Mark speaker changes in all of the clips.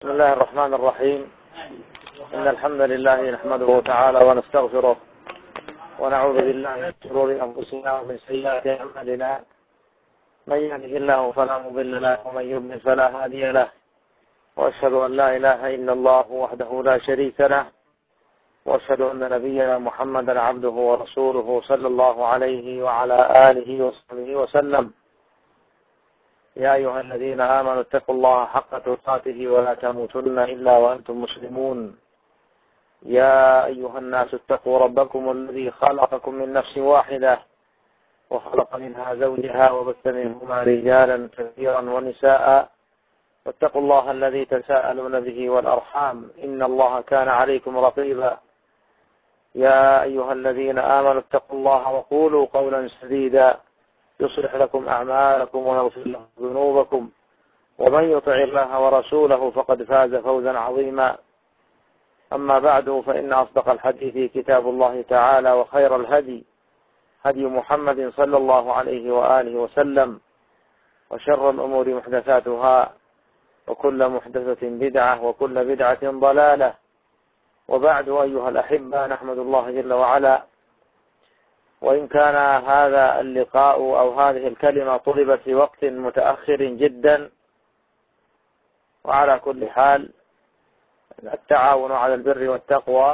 Speaker 1: بسم الله الرحمن الرحيم. إن الحمد لله نحمده تعالى ونستغفره ونعوذ بالله من شرور أنفسنا ومن سيئات أعمالنا. من يهده الله فلا مضل له ومن يضلل فلا هادي له، وأشهد أن لا إله إلا الله وحده لا شريك له، وأشهد أن نبينا محمدا عبده ورسوله صلى الله عليه وعلى آله وصحبه وسلم. يا أيها الذين آمنوا اتقوا الله حق تقاته ولا تموتن إلا وأنتم مسلمون. يا أيها الناس اتقوا ربكم الذي خلقكم من نفس واحدة وخلق منها زوجها وبث منهما رجالا كثيرا ونساء، واتقوا الله الذي تساءلون به والأرحام إن الله كان عليكم رقيبا. يا أيها الذين آمنوا اتقوا الله وقولوا قولا سديدا يصلح لكم أعمالكم ويغفر لكم ذنوبكم، ومن يطع الله ورسوله فقد فاز فوزا عظيما. أما بعد، فإن أصدق الحديث كتاب الله تعالى، وخير الهدي هدي محمد صلى الله عليه وآله وسلم، وشر الأمور محدثاتها، وكل محدثة بدعة، وكل بدعة ضلالة. وبعد، أيها الأحبة، نحمد الله جل وعلا. وإن كان هذا اللقاء أو هذه الكلمة طلبت في وقت متأخر جدا، وعلى كل حال التعاون على البر والتقوى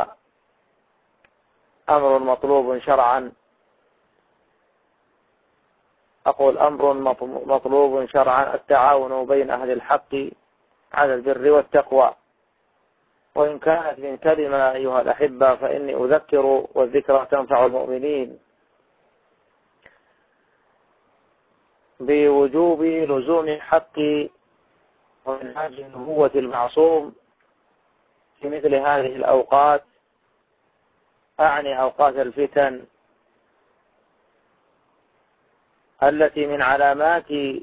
Speaker 1: أمر مطلوب شرعا. أقول أمر مطلوب شرعا، التعاون بين أهل الحق على البر والتقوى. وإن كانت من كلمة أيها الأحبة فإني أذكر، والذكرى تنفع المؤمنين، بوجوب لزوم الحق ومنهاج النبوة المعصوم في مثل هذه الأوقات، أعني أوقات الفتن التي من علامات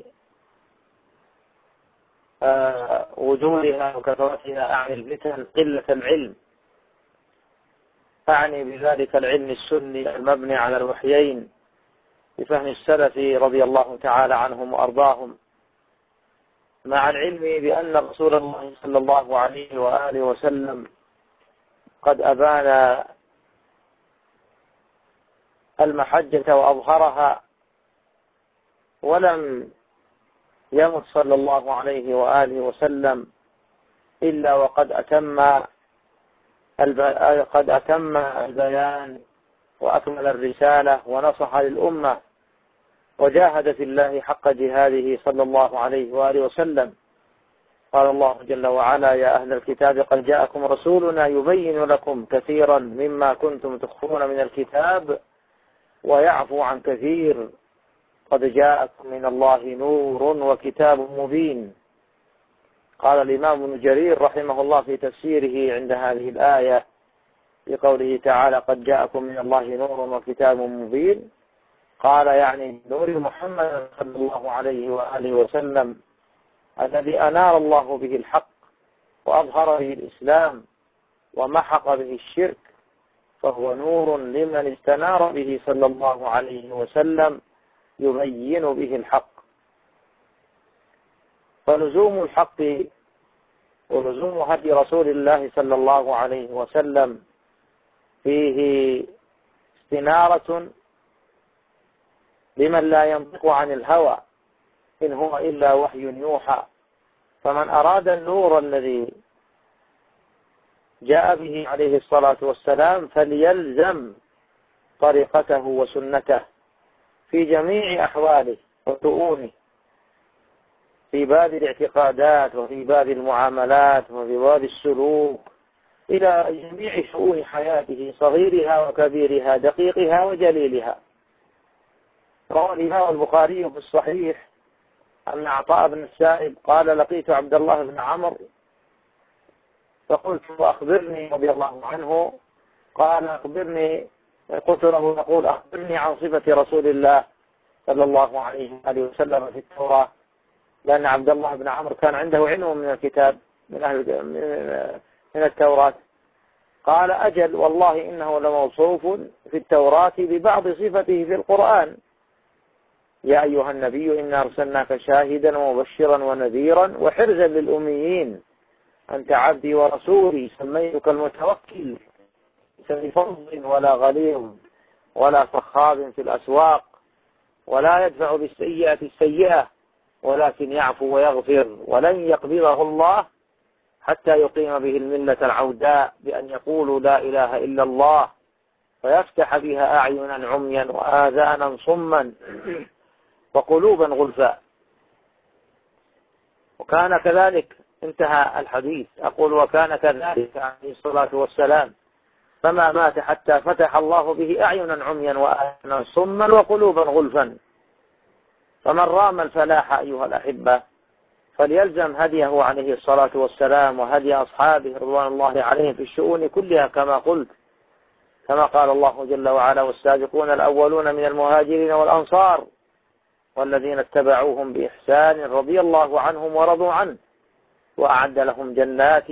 Speaker 1: وجودها وكثرتها، أعني الفتن قلة العلم، أعني بذلك العلم السني المبني على الوحيين بفهم السلف رضي الله تعالى عنهم وأرضاهم، مع العلم بأن رسول الله صلى الله عليه وآله وسلم قد أبان المحجة وأظهرها، ولم يمت صلى الله عليه وآله وسلم إلا وقد أتم البيان وأكمل الرسالة ونصح للأمة، وجاهد في الله حق جهاده صلى الله عليه وآله وسلم. قال الله جل وعلا: يا أهل الكتاب قد جاءكم رسولنا يبين لكم كثيرا مما كنتم تخفون من الكتاب ويعفو عن كثير، قد جاءكم من الله نور وكتاب مبين. قال الإمام ابن جرير رحمه الله في تفسيره عند هذه الآية بقوله تعالى: قد جاءكم من الله نور وكتاب مبين، قال يعني نور محمد صلى الله عليه وآله وسلم الذي أنار الله به الحق وأظهر به الإسلام ومحق به الشرك، فهو نور لمن استنار به صلى الله عليه وسلم يبين به الحق. فلزوم الحق ولزوم هدي رسول الله صلى الله عليه وسلم فيه استنارة لمن لا ينطق عن الهوى، إن هو إلا وحي يوحى. فمن أراد النور الذي جاء به عليه الصلاة والسلام فليلزم طريقته وسنته في جميع أحواله وشؤونه، في باب الاعتقادات وفي باب المعاملات وفي باب السلوك، إلى جميع شؤون حياته، صغيرها وكبيرها، دقيقها وجليلها. روى الإمام البخاري في الصحيح أن عطاء بن السائب قال: لقيت عبد الله بن عمرو فقلت: أخبرني، رضي الله عنه، قال: أخبرني. قلت له يقول: أخبرني عن صفة رسول الله صلى الله عليه وآله وسلم في التوراة، لأن عبد الله بن عمرو كان عنده علم من الكتاب من التوراة. قال: أجل، والله إنه لموصوف في التوراة ببعض صفته في القرآن: يا أيها النبي إنا أرسلناك شاهدا ومبشرا ونذيرا وحرزا للأميين أنت عبدي ورسولي سميتك المتوكل، ليس بفظ ولا غليظ ولا صخاب في الأسواق، ولا يدفع بالسيئة السيئة، ولكن يعفو ويغفر، ولن يقبضه الله حتى يقيم به الملة العوداء بأن يقولوا لا إله إلا الله، فيفتح بها أعينا عميا وآذانا صما وقلوبا غلفاء. وكان كذلك، انتهى الحديث. أقول وكان كذلك عليه الصلاة والسلام، فما مات حتى فتح الله به أعينا عميا وآذانا صما وقلوبا غلفا. فمن رام الفلاح أيها الأحبة فليلزم هديه عليه الصلاة والسلام وهدي أصحابه رضوان الله عليهم في الشؤون كلها، كما قلت، كما قال الله جل وعلا: والسابقون الأولون من المهاجرين والأنصار والذين اتبعوهم بإحسان رضي الله عنهم ورضوا عنه وأعد لهم جنات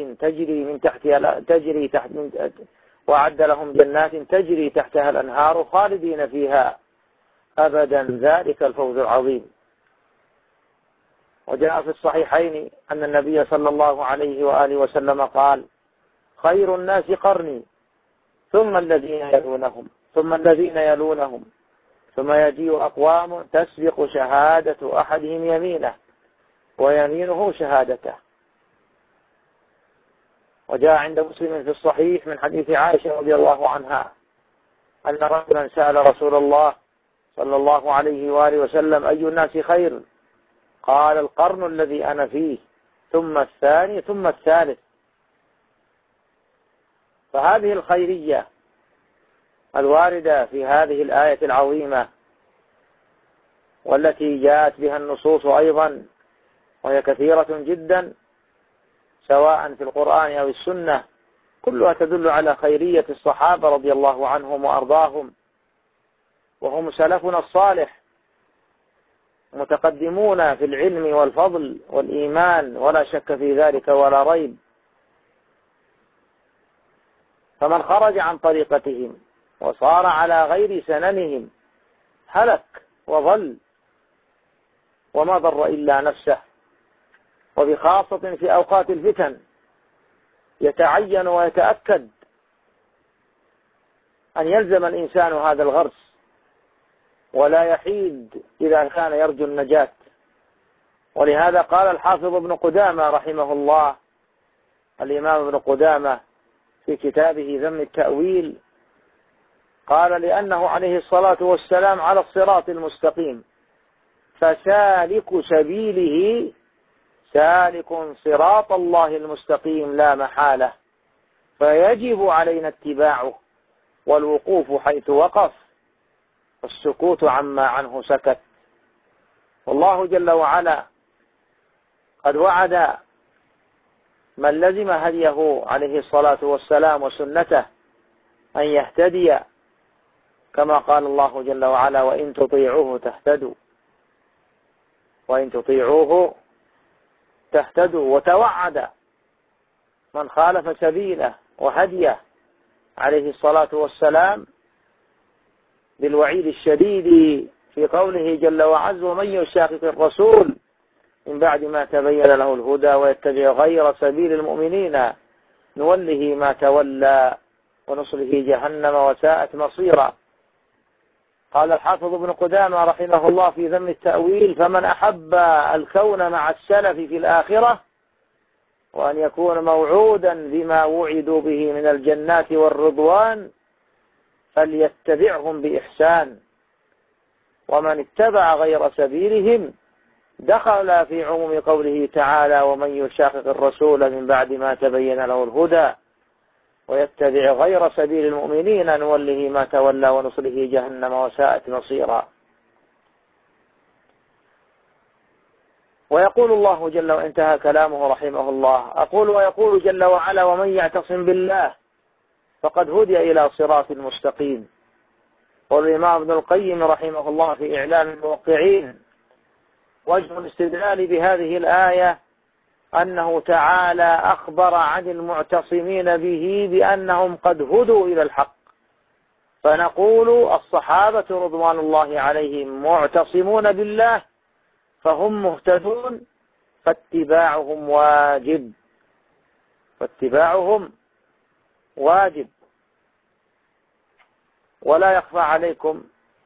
Speaker 1: تجري تحتها الأنهار خالدين فيها أبدا، ذلك الفوز العظيم. وجاء في الصحيحين أن النبي صلى الله عليه وآله وسلم قال: خير الناس قرني، ثم الذين يلونهم، ثم الذين يلونهم، ثم يجيء أقوام تسبق شهادة أحدهم يمينه ويمينه شهادته. وجاء عند مسلم في الصحيح من حديث عائشة رضي الله عنها أن رجلا سأل رسول الله صلى الله عليه وآله وسلم: أي الناس خير؟ قال: القرن الذي أنا فيه، ثم الثاني، ثم الثالث. فهذه الخيرية الواردة في هذه الآية العظيمة والتي جاءت بها النصوص أيضا، وهي كثيرة جدا سواء في القرآن أو السنة، كلها تدل على خيرية الصحابة رضي الله عنهم وأرضاهم، وهم سلفنا الصالح متقدمون في العلم والفضل والإيمان، ولا شك في ذلك ولا ريب. فمن خرج عن طريقتهم وصار على غير سننهم هلك وضل، وما ضر إلا نفسه. وبخاصة في أوقات الفتن يتعين ويتأكد أن يلزم الإنسان هذا الغرس ولا يحيد إذا كان يرجو النجاة. ولهذا قال الحافظ ابن قدامة رحمه الله، الإمام ابن قدامة في كتابه ذم التأويل، قال: لأنه عليه الصلاة والسلام على الصراط المستقيم، فسالك سبيله سالك صراط الله المستقيم لا محالة، فيجب علينا اتباعه والوقوف حيث وقف والسكوت عما عنه سكت. والله جل وعلا قد وعد من لزم هديه عليه الصلاة والسلام وسنته أن يهتدي، كما قال الله جل وعلا: وإن تطيعوه تهتدوا، وإن تطيعوه تهتدوا. وتوعد من خالف سبيله وهديه عليه الصلاة والسلام بالوعيد الشديد في قوله جل وعز: ومن يشاقق الرسول من بعد ما تبين له الهدى ويتبع غير سبيل المؤمنين نوله ما تولى ونصله جهنم وساءت مصيرا. قال الحافظ ابن قدامة رحمه الله في ذم التأويل: فمن أحب الكون مع السلف في الآخرة وأن يكون موعودا بما وعدوا به من الجنات والرضوان فليتبعهم بإحسان، ومن اتبع غير سبيلهم دخل في عموم قوله تعالى: ومن يشاقق الرسول من بعد ما تبين له الهدى ويتبع غير سبيل المؤمنين نوله ما تولى ونصله جهنم وساءت مصيرا. ويقول الله جل وانتهى كلامه رحمه الله: أقول ويقول جل وعلا: ومن يعتصم بالله فقد هدي إلى صراط مستقيم. والإمام ابن القيم رحمه الله في إعلام الموقعين: وجه الاستدلال بهذه الآية أنه تعالى أخبر عن المعتصمين به بأنهم قد هدوا إلى الحق، فنقول الصحابة رضوان الله عليهم معتصمون بالله فهم مهتدون، فاتباعهم واجب. واتباعهم واجب. ولا يخفى عليكم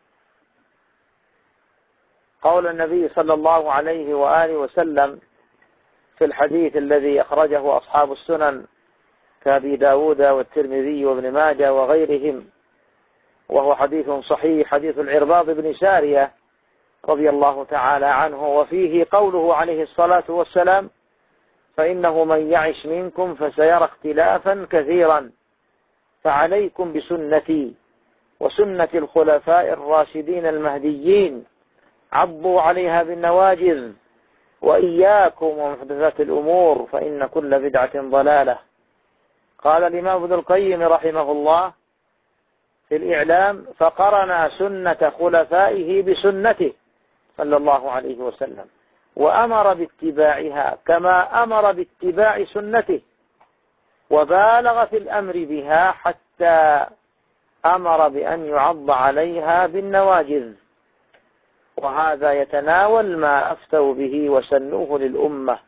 Speaker 1: قول النبي صلى الله عليه وآله وسلم في الحديث الذي أخرجه أصحاب السنن كأبي داود والترمذي وابن ماجه وغيرهم، وهو حديث صحيح، حديث العرباض بن سارية رضي الله تعالى عنه، وفيه قوله عليه الصلاة والسلام: فإنه من يعش منكم فسيرى اختلافا كثيرا، فعليكم بسنتي وسنة الخلفاء الراشدين المهديين، عضوا عليها بالنواجذ، وإياكم ومحدثات الأمور، فإن كل بدعة ضلالة. قال الإمام ابن القيم رحمه الله في الإعلام: فقرن سنة خلفائه بسنته صلى الله عليه وسلم، وأمر باتباعها كما أمر باتباع سنته، وبالغ في الأمر بها حتى أمر بأن يعض عليها بالنواجذ. وهذا يتناول ما أفتوا به وسنوه للأمة.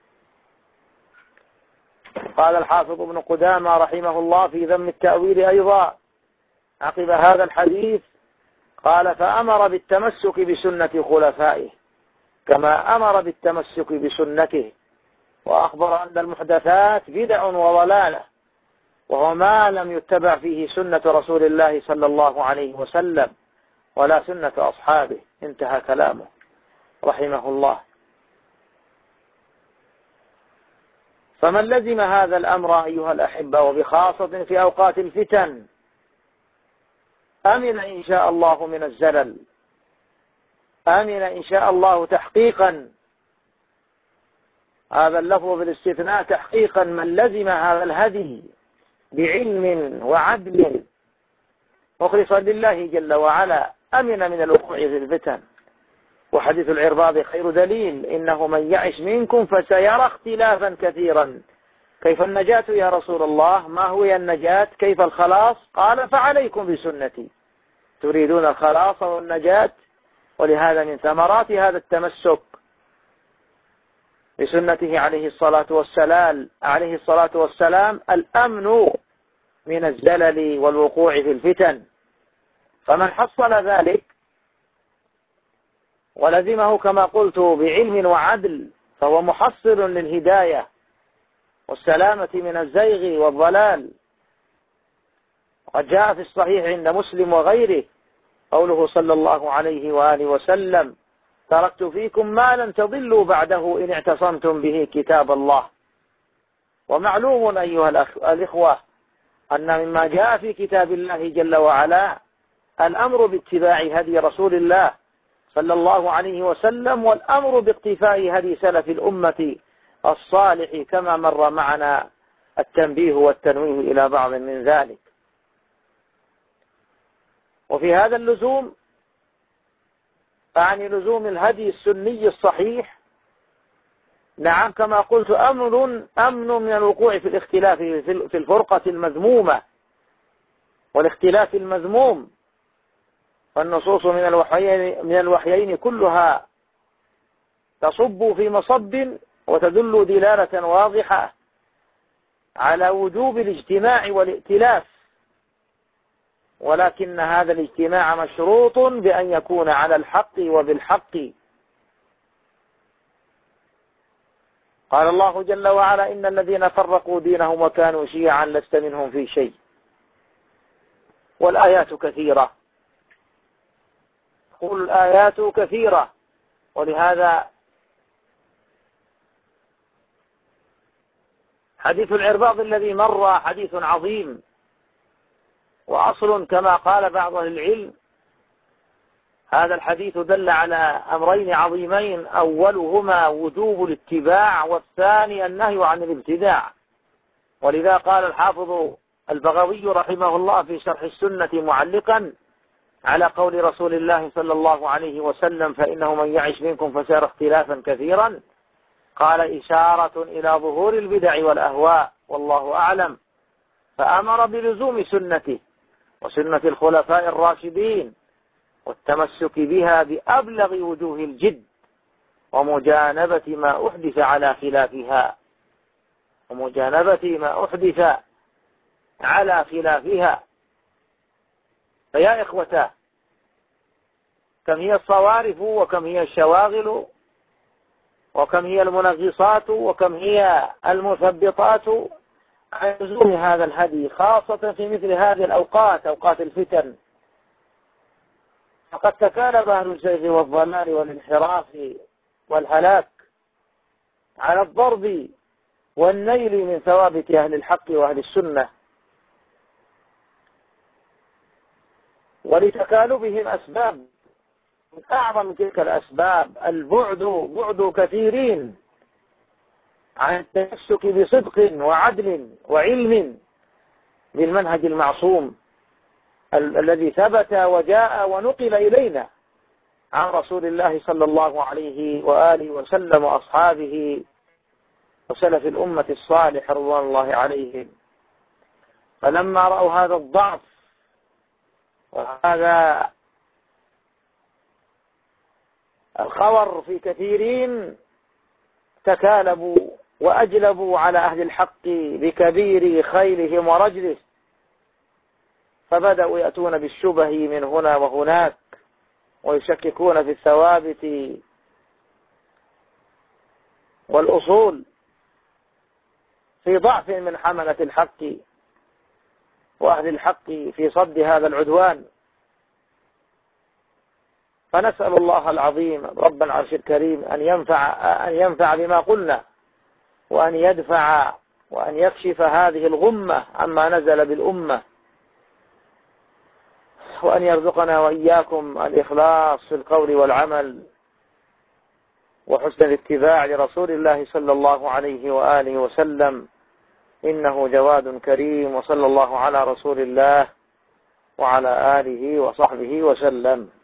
Speaker 1: قال الحافظ ابن قدامة رحمه الله في ذم التأويل أيضا عقب هذا الحديث، قال: فأمر بالتمسك بسنة خلفائه كما أمر بالتمسك بسنته، وأخبر أن المحدثات بدع وضلالة، وهو ما لم يتبع فيه سنة رسول الله صلى الله عليه وسلم ولا سنة أصحابه. انتهى كلامه رحمه الله. فمن لزم هذا الأمر أيها الأحبة، وبخاصة في أوقات الفتن، أمن إن شاء الله من الزلل، أمن إن شاء الله تحقيقا. هذا اللفظ بالاستثناء تحقيقا. من لزم هذا الهدي بعلم وعدل مخلصا لله جل وعلا أمن من الوقوع في الفتن. وحديث العرباض خير دليل: إنه من يعش منكم فسيرى اختلافا كثيرا. كيف النجاة يا رسول الله؟ ما هو النجاة؟ كيف الخلاص؟ قال: فعليكم بسنتي. تريدون الخلاص والنجاة، ولهذا من ثمرات هذا التمسك بسنته عليه الصلاة والسلام الأمن من الزلل والوقوع في الفتن. فمن حصل ذلك ولزمه كما قلت بعلم وعدل فهو محصل للهداية والسلامة من الزيغ والضلال. وقد جاء في الصحيح عند مسلم وغيره قوله صلى الله عليه وآله وسلم: تركت فيكم ما لن تضلوا بعده إن اعتصمتم به كتاب الله. ومعلوم أيها الإخوة أن مما جاء في كتاب الله جل وعلا الأمر باتباع هدي رسول الله صلى الله عليه وسلم، والأمر باقتفاء هدي سلف الأمة الصالح، كما مر معنا التنبيه والتنويه إلى بعض من ذلك. وفي هذا اللزوم، أعني لزوم الهدي السني الصحيح، نعم كما قلت أمن من الوقوع في الاختلاف في الفرقة المذمومة والاختلاف المذموم. فالنصوص من الوحيين كلها تصب في مصب وتدل دلالة واضحة على وجوب الاجتماع والائتلاف، ولكن هذا الاجتماع مشروط بأن يكون على الحق وبالحق. قال الله جل وعلا: إن الذين فرقوا دينهم وكانوا شيعا لست منهم في شيء. والآيات كثيرة، قل الآيات كثيرة. ولهذا حديث العرباض الذي مر حديث عظيم، وأصل كما قال بعض أهل العلم. هذا الحديث دل على أمرين عظيمين: أولهما وجوب الاتباع، والثاني النهي عن الابتداع. ولذا قال الحافظ البغوي رحمه الله في شرح السنة معلقا على قول رسول الله صلى الله عليه وسلم: فإنه من يعش منكم فسيرى اختلافا كثيرا، قال: إشارة إلى ظهور البدع والأهواء، والله أعلم. فأمر بلزوم سنته وسنة الخلفاء الراشدين والتمسك بها بأبلغ وجوه الجد، ومجانبة ما أحدث على خلافها. ومجانبة ما أحدث على خلافها. فيا إخوة، كم هي الصوارف وكم هي الشواغل وكم هي المنغصات وكم هي المثبطات عن لزوم هذا الهدي، خاصة في مثل هذه الأوقات، أوقات الفتن. فقد تكالب أهل الزيغ والضلال والانحراف والهلاك على الضرب والنيل من ثوابت أهل الحق وأهل السنة، ولتكالبهم أسباب. من أعظم تلك الأسباب بعد كثيرين عن التمسك بصدق وعدل وعلم بالمنهج المعصوم الذي ثبت وجاء ونقل إلينا عن رسول الله صلى الله عليه وآله وسلم وأصحابه وسلف الأمة الصالح رضوان الله عليهم. فلما رأوا هذا الضعف وهذا الخور في كثيرين، تكالبوا وأجلبوا على أهل الحق بكبير خيلهم ورجله، فبدأوا يأتون بالشبه من هنا وهناك ويشككون في الثوابت والأصول في ضعف من حملة الحق وأهل الحق في صد هذا العدوان. فنسأل الله العظيم رب العرش الكريم أن ينفع بما قلنا، وأن يدفع وأن يكشف هذه الغمة عما نزل بالأمة، وأن يرزقنا وإياكم الإخلاص في القول والعمل وحسن الاتباع لرسول الله صلى الله عليه وآله وسلم، إنه جواد كريم. وصلى الله على رسول الله وعلى آله وصحبه وسلم.